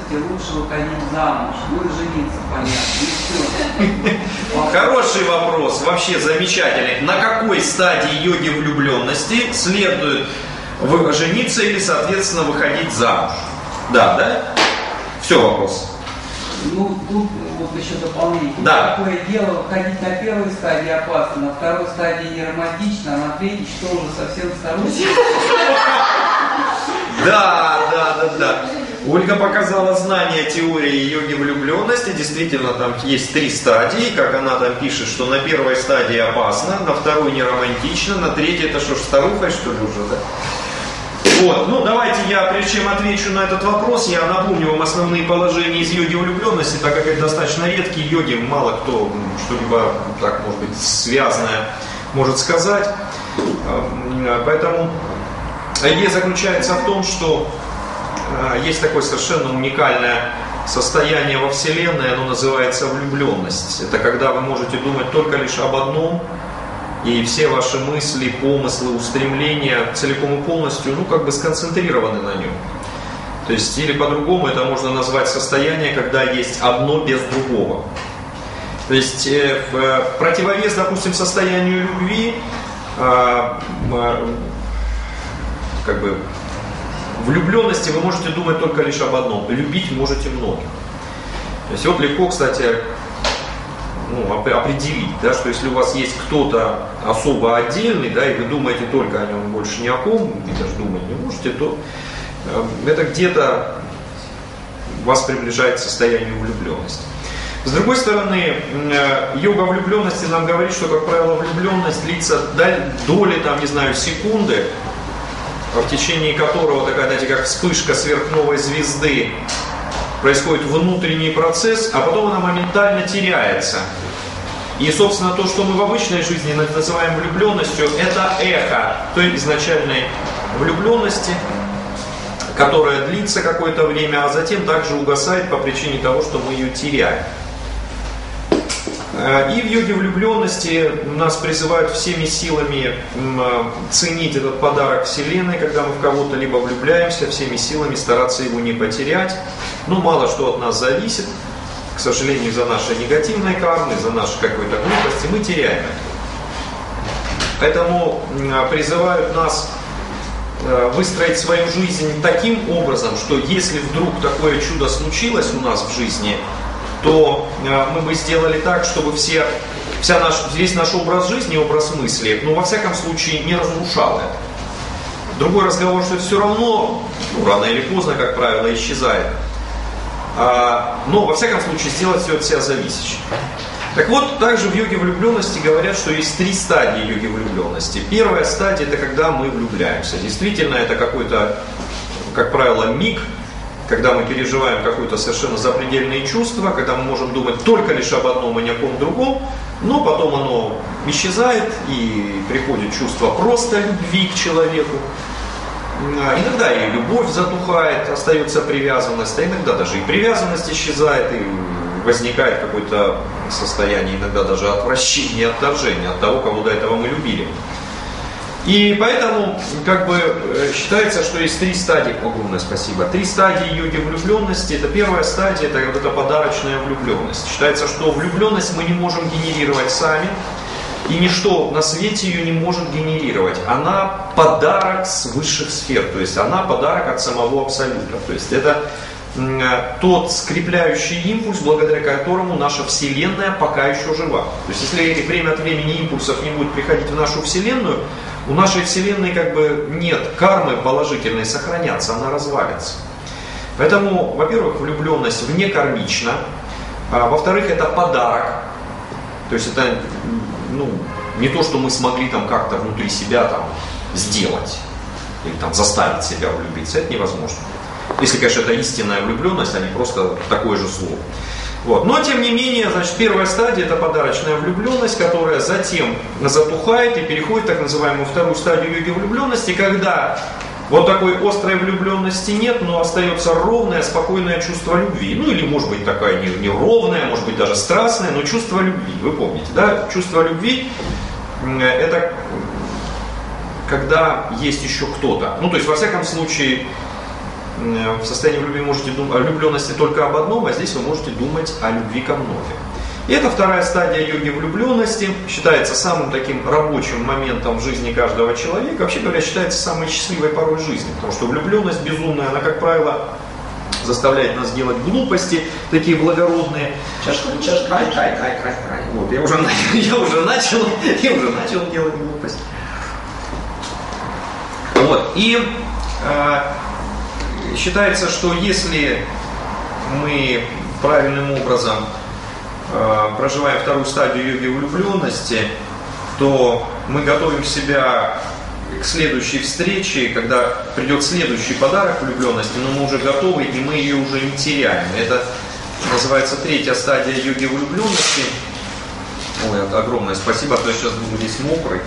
влюбленности лучше выходить замуж, ну и жениться, понятно, и все. Хороший вопрос, вообще замечательный. На какой стадии йоги влюбленности следует жениться или, соответственно, выходить замуж? Да? Все, вопрос. Ну, тут вот еще дополнение. Да. Такое дело, ходить на первой стадии опасно, на второй стадии не романтично, а на третьей, что уже совсем старушка. Да. Ольга показала знание теории йоги влюбленности. Действительно, там есть 3 стадии. Как она там пишет, что на первой стадии опасно, на второй не романтично, на третьей это что ж, старухой, что ли, уже, да? Вот, ну давайте я, прежде чем отвечу на этот вопрос, я напомню вам основные положения из йоги влюбленности, так как это достаточно редкие йоги, мало кто что-либо, так может быть, связанное может сказать. Поэтому идея заключается в том, что есть такое совершенно уникальное состояние во Вселенной, оно называется влюбленность. Это когда вы можете думать только лишь об одном, и все ваши мысли, помыслы, устремления целиком и полностью, сконцентрированы на нем. То есть, или по-другому это можно назвать состояние, когда есть одно без другого. То есть, в противовес, допустим, состоянию любви, влюбленности вы можете думать только лишь об одном. Любить можете многих. То есть, вот легко, кстати, определить, да, что если у вас есть кто-то особо отдельный, да, и вы думаете только о нем, больше ни о ком, и даже думать не можете, то это где-то вас приближает к состоянию влюбленности. С другой стороны, йога влюбленности нам говорит, что, как правило, влюбленность длится доли, секунды, в течение которого такая, знаете, как вспышка сверхновой звезды, происходит внутренний процесс, а потом она моментально теряется. И, собственно, то, что мы в обычной жизни называем влюбленностью, это эхо той изначальной влюбленности, которая длится какое-то время, а затем также угасает по причине того, что мы ее теряем. И в йоге влюбленности нас призывают всеми силами ценить этот подарок Вселенной, когда мы в кого-то либо влюбляемся, всеми силами стараться его не потерять. Мало что от нас зависит, к сожалению, из-за нашей негативной кармы, из-за нашей какой-то глупости, мы теряем это. Поэтому призывают нас выстроить свою жизнь таким образом, что если вдруг такое чудо случилось у нас в жизни, то мы бы сделали так, чтобы весь наш образ жизни, образ мысли, во всяком случае, не разрушал это. Другой разговор, что это все равно, рано или поздно, как правило, исчезает. Но, во всяком случае, сделать все от себя зависящим. Так вот, также в йоге влюбленности говорят, что есть 3 стадии йоги влюбленности. Первая стадия – это когда мы влюбляемся. Действительно, это какой-то, как правило, миг, когда мы переживаем какое-то совершенно запредельное чувство, когда мы можем думать только лишь об одном и ни о ком другом, но потом оно исчезает и приходит чувство просто любви к человеку. Иногда и любовь затухает, остается привязанность, а иногда даже и привязанность исчезает, и возникает какое-то состояние, иногда даже отвращения, отторжения от того, кого до этого мы любили. И поэтому считается, что есть 3 стадии, огромное спасибо, 3 стадии йоги влюбленности. Это первая стадия, это вот эта подарочная влюбленность. Считается, что влюбленность мы не можем генерировать сами, и ничто на свете ее не может генерировать. Она подарок с высших сфер, то есть она подарок от самого Абсолюта. То есть это тот скрепляющий импульс, благодаря которому наша Вселенная пока еще жива. То есть если время от времени импульсов не будет приходить в нашу Вселенную, у нашей Вселенной нет кармы положительной сохраняться, она развалится. Поэтому, во-первых, влюбленность вне кармична, во-вторых, это подарок. То есть это не то, что мы смогли как-то внутри себя сделать или заставить себя влюбиться, это невозможно. Если, конечно, это истинная влюбленность, а не просто такое же слово. Но, тем не менее, первая стадия – это подарочная влюбленность, которая затем затухает и переходит в так называемую вторую стадию йоги влюбленности, когда вот такой острой влюбленности нет, но остается ровное, спокойное чувство любви. Или, может быть, такая неровная, может быть, даже страстная, но чувство любви. Вы помните, да? Чувство любви – это когда есть еще кто-то. То есть, во всяком случае, в состоянии влюбленности только об одном, а здесь вы можете думать о любви ко многим. И это вторая стадия йоги влюбленности, считается самым таким рабочим моментом в жизни каждого человека. Вообще говоря, считается самой счастливой порой жизни, потому что влюбленность безумная, она, как правило, заставляет нас делать глупости, такие благородные. Вот, я уже начал делать глупость. Вот, и считается, что если мы правильным образом проживаем вторую стадию йоги влюбленности, то мы готовим себя к следующей встрече, когда придет следующий подарок влюбленности, но мы уже готовы, и мы ее уже не теряем. Это называется третья стадия йоги влюбленности. Ой, огромное спасибо, а то я сейчас буду весь мокрый.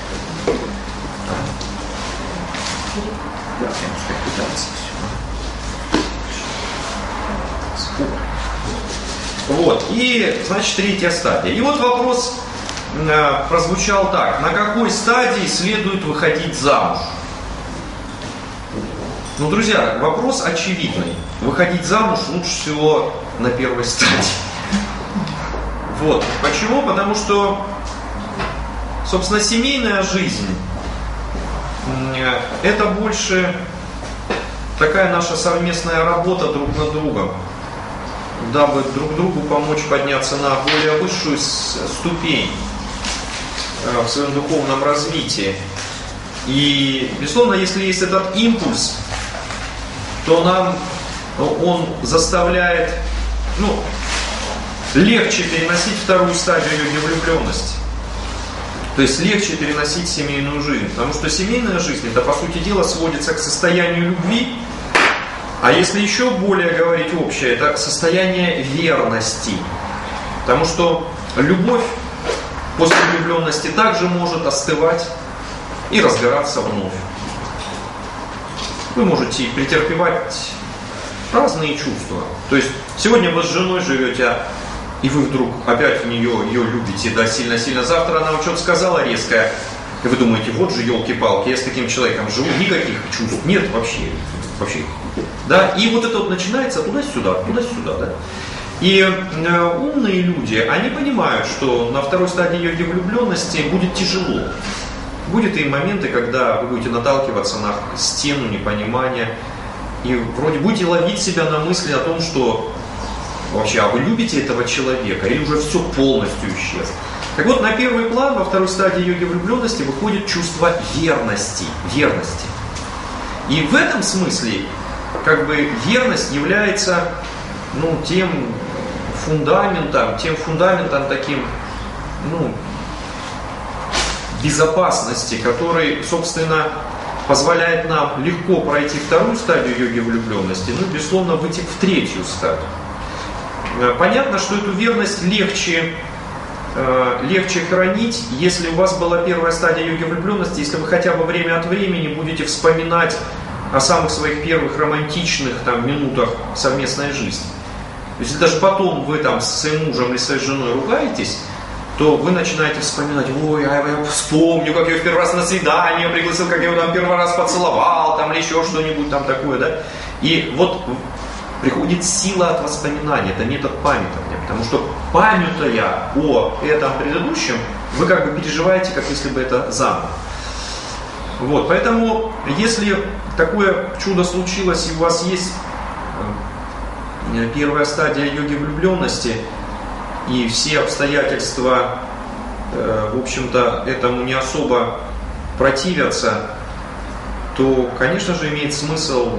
Вот, и, значит, третья стадия. И вот вопрос прозвучал так: на какой стадии следует выходить замуж? Ну, друзья, вопрос очевидный. Выходить замуж лучше всего на первой стадии. Вот. Почему? Потому что, собственно, семейная жизнь – это больше такая наша совместная работа друг над другом, дабы друг другу помочь подняться на более высшую ступень в своем духовном развитии. И, безусловно, если есть этот импульс, то он заставляет легче переносить вторую стадию йоги влюбленности. То есть легче переносить семейную жизнь. Потому что семейная жизнь, это, по сути дела, сводится к состоянию любви. А если еще более говорить общее, это состояние верности. Потому что любовь после влюбленности также может остывать и разгораться вновь. Вы можете претерпевать разные чувства. То есть сегодня вы с женой живете, и вы вдруг опять ее любите, да, сильно-сильно. Завтра она вам что-то сказала резкое, и вы думаете, вот же елки-палки, я с таким человеком живу, никаких чувств нет вообще. Да? И вот это вот начинается туда-сюда, да. И умные люди, они понимают, что на второй стадии йоги влюбленности будет тяжело. Будут и моменты, когда вы будете наталкиваться на стену непонимания, и вроде будете ловить себя на мысли о том, что вообще, а вы любите этого человека, или уже все полностью исчезло. Так вот, на первый план во второй стадии йоги влюбленности выходит чувство верности. И в этом смысле, как бы, верность является, тем фундаментом таким, безопасности, который, собственно, позволяет нам легко пройти вторую стадию йоги влюбленности, безусловно, выйти в третью стадию. Понятно, что эту верность легче хранить, если у вас была первая стадия йоги влюбленности, если вы хотя бы время от времени будете вспоминать о самых своих первых романтичных минутах совместной жизни. Если даже потом вы с своим мужем или своей женой ругаетесь, то вы начинаете вспоминать, ой, а я вспомню, как я его первый раз на свидание пригласил, как я его первый раз поцеловал, или еще что-нибудь такое, да. И вот приходит сила от воспоминаний, это метод памятования, потому что, памятуя о этом предыдущем, вы как бы переживаете, как если бы это заново. Вот, поэтому, если такое чудо случилось, и у вас есть первая стадия йоги влюбленности, и все обстоятельства, в общем-то, этому не особо противятся, то, конечно же, имеет смысл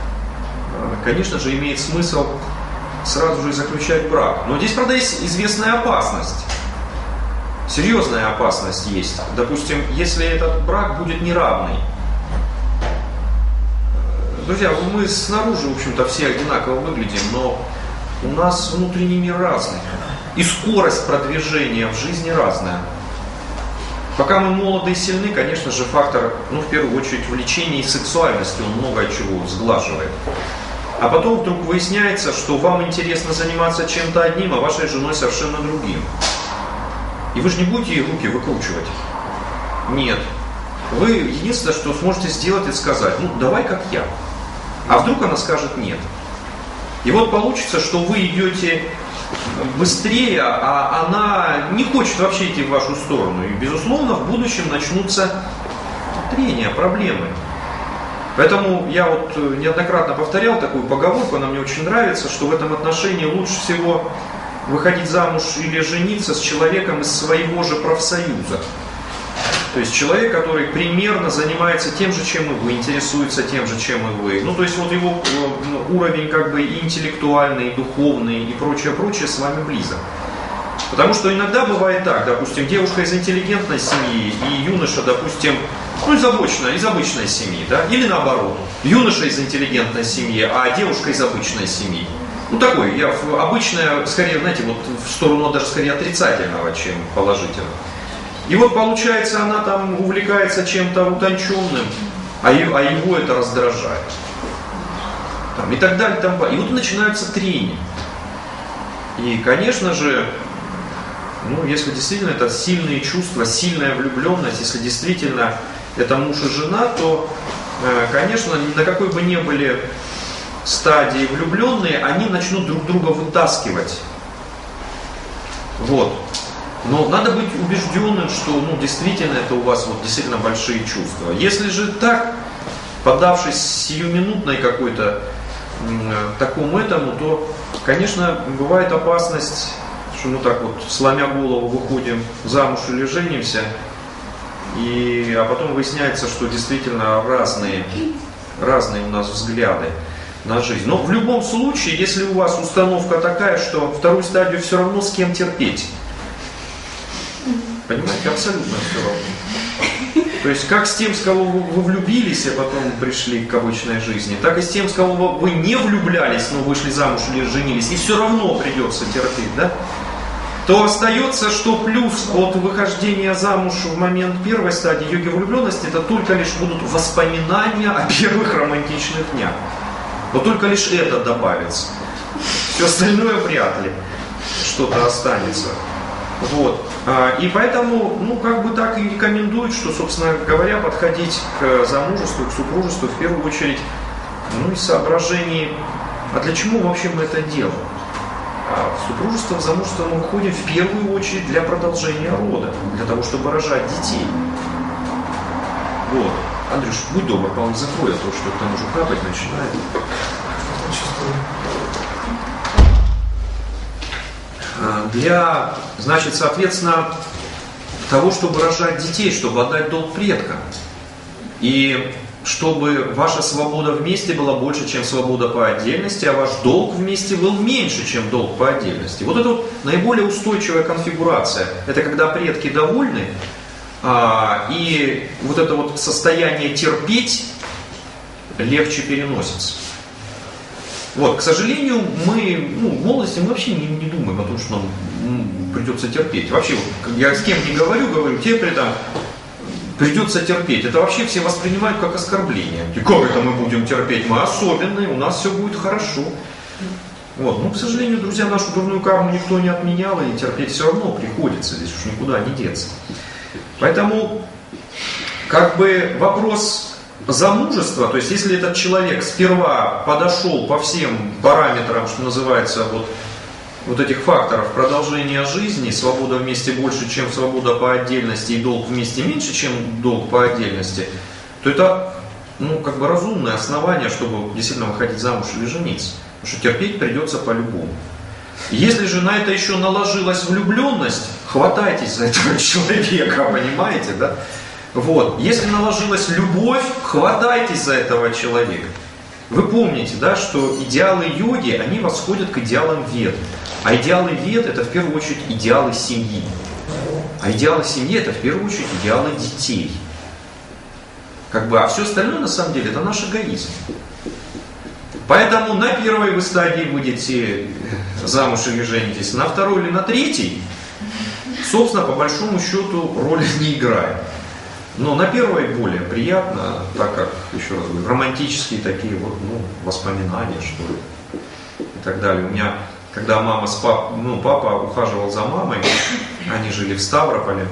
сразу же заключать брак. Но здесь, правда, есть известная опасность. Серьезная опасность есть. Допустим, если этот брак будет неравный. Друзья, мы снаружи, в общем-то, все одинаково выглядим, но у нас внутренний мир разный. И скорость продвижения в жизни разная. Пока мы молоды и сильны, конечно же, фактор, в первую очередь, влечения и сексуальности, он много чего сглаживает. А потом вдруг выясняется, что вам интересно заниматься чем-то одним, а вашей женой совершенно другим. И вы же не будете ей руки выкручивать. Нет. Вы единственное, что сможете сделать, это сказать, давай как я. А вдруг она скажет нет. И вот получится, что вы идете быстрее, а она не хочет вообще идти в вашу сторону. И, безусловно, в будущем начнутся трения, проблемы. Поэтому я вот неоднократно повторял такую поговорку, она мне очень нравится, что в этом отношении лучше всего выходить замуж или жениться с человеком из своего же профсоюза. То есть человек, который примерно занимается тем же, чем и вы, интересуется тем же, чем и вы. Ну, то есть вот его уровень как бы и интеллектуальный, и духовный, и прочее с вами близок. Потому что иногда бывает так, допустим, девушка из интеллигентной семьи и юноша, допустим, из обычной семьи, да, или наоборот, юноша из интеллигентной семьи, а девушка из обычной семьи. Ну, такой, обычная, скорее, знаете, вот в сторону даже скорее отрицательного, чем положительного. И вот получается, она там увлекается чем-то утонченным, а его это раздражает. Там, и так далее, и вот начинаются трения. И, конечно же, если действительно это сильные чувства, сильная влюбленность, если действительно это муж и жена, то, конечно, на какой бы ни были стадии влюбленные, они начнут друг друга вытаскивать. Вот. Но надо быть убежденным, что действительно это у вас действительно большие чувства. Если же так, поддавшись сиюминутной какой-то такому этому, то, конечно, бывает опасность, что мы так вот, сломя голову, выходим замуж или женимся, а потом выясняется, что действительно разные у нас взгляды на жизнь. Но в любом случае, если у вас установка такая, что вторую стадию все равно с кем терпеть, понимаете, абсолютно все равно. То есть как с тем, с кого вы влюбились, а потом пришли к обычной жизни, так и с тем, с кого вы не влюблялись, но вышли замуж или женились, и все равно придется терпеть, да? То остается, что плюс от выхождения замуж в момент первой стадии йоги влюбленности, это только лишь будут воспоминания о первых романтичных днях. Но только лишь это добавится. Все остальное вряд ли что-то останется. Вот. И поэтому, так и рекомендуют, что, собственно говоря, подходить к замужеству, к супружеству в первую очередь, из соображений, а для чего вообще мы это делаем? В супружество, в замужество мы выходим в первую очередь для продолжения рода, для того, чтобы рожать детей. Вот. Андрюш, будь добр, по-моему, закрой, а то, что там уже капать начинает. Соответственно, того, чтобы рожать детей, чтобы отдать долг предкам. И чтобы ваша свобода вместе была больше, чем свобода по отдельности, а ваш долг вместе был меньше, чем долг по отдельности. Вот это наиболее устойчивая конфигурация. Это когда предки довольны, и вот это состояние терпеть легче переносится. Вот, к сожалению, мы в молодости мы вообще не думаем о том, что нам придется терпеть. Вообще, я с кем не говорю, тебе придется терпеть. Это вообще все воспринимают как оскорбление. И как это мы будем терпеть? Мы особенные, у нас все будет хорошо. Вот. К сожалению, друзья, нашу дурную карму никто не отменял, и терпеть все равно приходится, здесь уж никуда не деться. Поэтому, вопрос замужества, то есть если этот человек сперва подошел по всем параметрам, что называется, вот этих факторов продолжения жизни, свобода вместе больше, чем свобода по отдельности, и долг вместе меньше, чем долг по отдельности, то это, разумное основание, чтобы действительно выходить замуж или жениться. Потому что терпеть придется по-любому. Если же на это еще наложилась влюбленность, хватайтесь за этого человека, понимаете, да? Вот. Если наложилась любовь, хватайтесь за этого человека. Вы помните, да, что идеалы йоги, они восходят к идеалам вед. А идеалы вед — это в первую очередь идеалы семьи. А идеалы семьи — это в первую очередь идеалы детей. А все остальное на самом деле это наш эгоизм. Поэтому на первой вы стадии будете замуж или женитесь, на второй или на третьей, собственно, по большому счету роли не играет. Но на первой более приятно, так как, еще раз говорю, романтические такие воспоминания, что ли, и так далее. У меня, когда мама папа ухаживал за мамой, они жили в Ставрополе,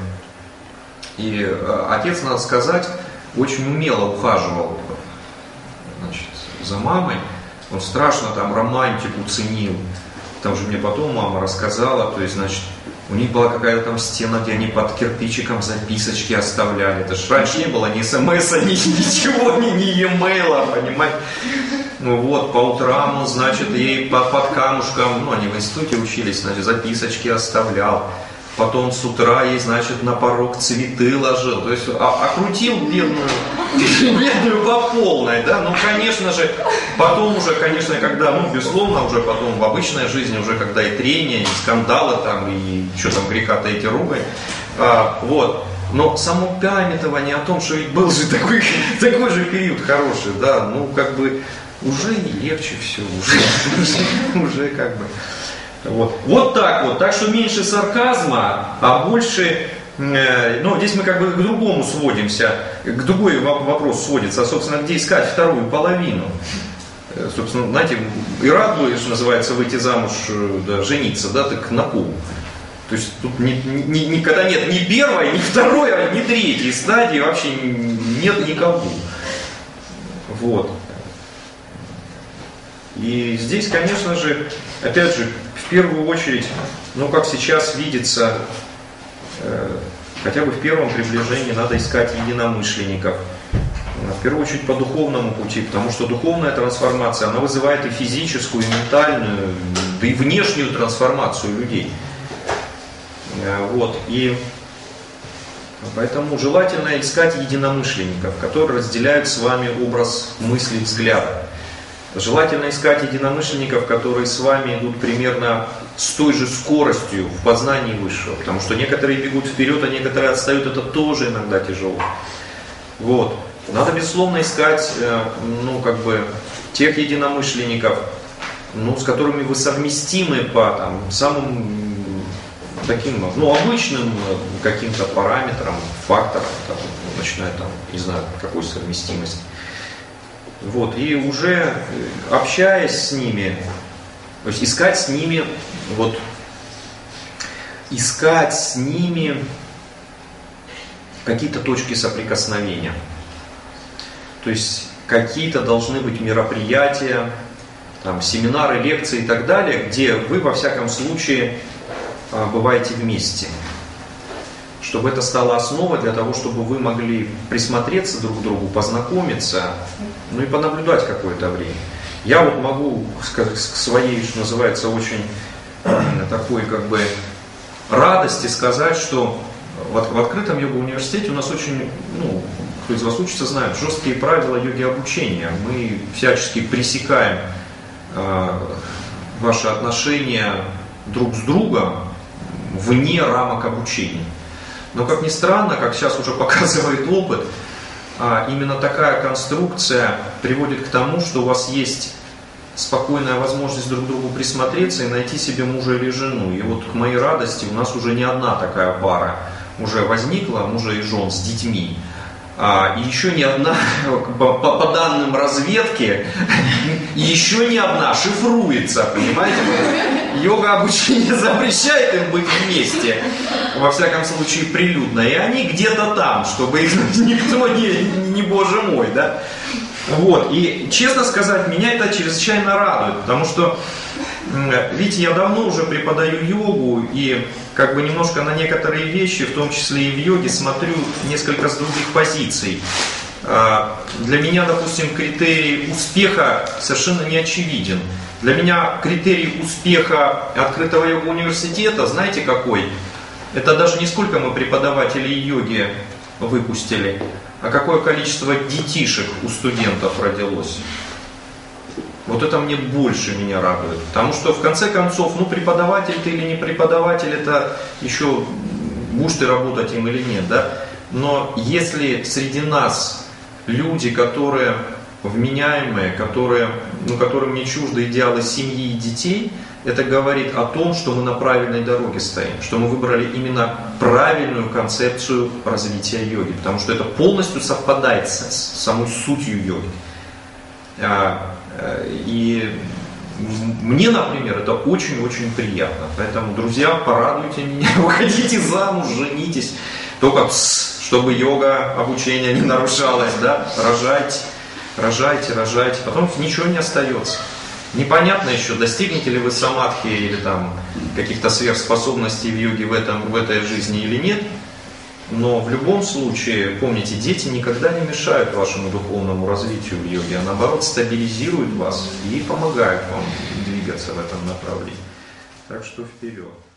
и отец, надо сказать, очень умело ухаживал за мамой, он страшно там романтику ценил. Там же мне потом мама рассказала, то есть, значит, у них была какая-то там стена, где они под кирпичиком записочки оставляли. Это ж раньше не было ни смс, ничего, ни e-mail, понимаете. Ну вот, по утрам он, значит, ей под камушком, ну, они в институте учились, значит, записочки оставлял. Потом с утра ей, значит, на порог цветы ложил. То есть окрутил бедную по полной, да. Ну, конечно же, потом уже, конечно, когда, ну, безусловно, уже потом в обычной жизни, уже когда и трения, и скандалы там, и что там греха-то эти ругань, вот. Но само памятование о том, что ведь был же такой же период хороший, да, ну, как бы, уже и легче все, уже как бы... Вот так вот. Так что меньше сарказма, а больше, ну, здесь мы как бы к другому сводимся, к другой вопрос сводится, собственно, где искать вторую половину. Собственно, знаете, и рад бы, что называется, выйти замуж, да, жениться, да, так на пол. То есть тут никогда нет ни первой, ни второй, ни третьей стадии, вообще нет никого. Вот. И здесь, конечно же, опять же, в первую очередь, ну, как сейчас видится, хотя бы в первом приближении надо искать единомышленников. В первую очередь по духовному пути, потому что духовная трансформация, она вызывает и физическую, и ментальную, да и внешнюю трансформацию людей. Вот. И поэтому желательно искать единомышленников, которые разделяют с вами образ мысли, взгляда. Желательно искать единомышленников, которые с вами идут примерно с той же скоростью в познании высшего. Потому что некоторые бегут вперед, а некоторые отстают, это тоже иногда тяжело. Вот. Надо, безусловно, искать, ну, как бы, тех единомышленников, ну, с которыми вы совместимы по там, самым таким, ну, обычным каким-то параметрам, факторам, там, начиная там, не знаю, какой совместимости. Вот, и уже общаясь с ними, то есть искать с ними какие-то точки соприкосновения. То есть какие-то должны быть мероприятия, там, семинары, лекции и так далее, где вы во всяком случае бываете вместе. Чтобы это стало основой для того, чтобы вы могли присмотреться друг к другу, познакомиться, ну и понаблюдать какое-то время. Я вот могу к своей, что называется, очень такой как бы радости сказать, что в открытом йога-университете у нас очень, ну, кто из вас учится, знает, жесткие правила йоги обучения. Мы всячески пресекаем ваши отношения друг с другом вне рамок обучения. Но, как ни странно, как сейчас уже показывает опыт, именно такая конструкция приводит к тому, что у вас есть спокойная возможность друг к другу присмотреться и найти себе мужа или жену. И вот к моей радости у нас уже не одна такая пара уже возникла, мужа и жен с детьми. И еще не одна, по данным разведки, еще не одна шифруется, понимаете? Йога обучение запрещает им быть вместе, во всяком случае прилюдно, и они где-то там, чтобы их никто не боже мой, да? Вот, и честно сказать, меня это чрезвычайно радует, потому что, видите, я давно уже преподаю йогу, и как бы немножко на некоторые вещи, в том числе и в йоге, смотрю несколько с других позиций. Для меня, допустим, критерий успеха совершенно не очевиден. Для меня критерий успеха открытого йога-университета, знаете какой? Это даже не сколько мы преподавателей йоги выпустили, а какое количество детишек у студентов родилось. Вот это мне больше меня радует. Потому что в конце концов, ну, преподаватель ты или не преподаватель, это еще будешь ты работать им или нет, да? Но если среди нас люди, которые вменяемые, которым не чужды идеалы семьи и детей, это говорит о том, что мы на правильной дороге стоим, что мы выбрали именно правильную концепцию развития йоги, потому что это полностью совпадает с самой сутью йоги. И мне, например, это очень-очень приятно. Поэтому, друзья, порадуйте меня, выходите замуж, женитесь, только чтобы йога обучение не нарушалось, да, рожайте. рожайте, рожайте, потом ничего не остается. Непонятно еще, достигнете ли вы самадхи или там каких-то сверхспособностей в йоге в этой жизни или нет. Но в любом случае, помните, дети никогда не мешают вашему духовному развитию в йоге, а наоборот стабилизируют вас и помогают вам двигаться в этом направлении. Так что вперед.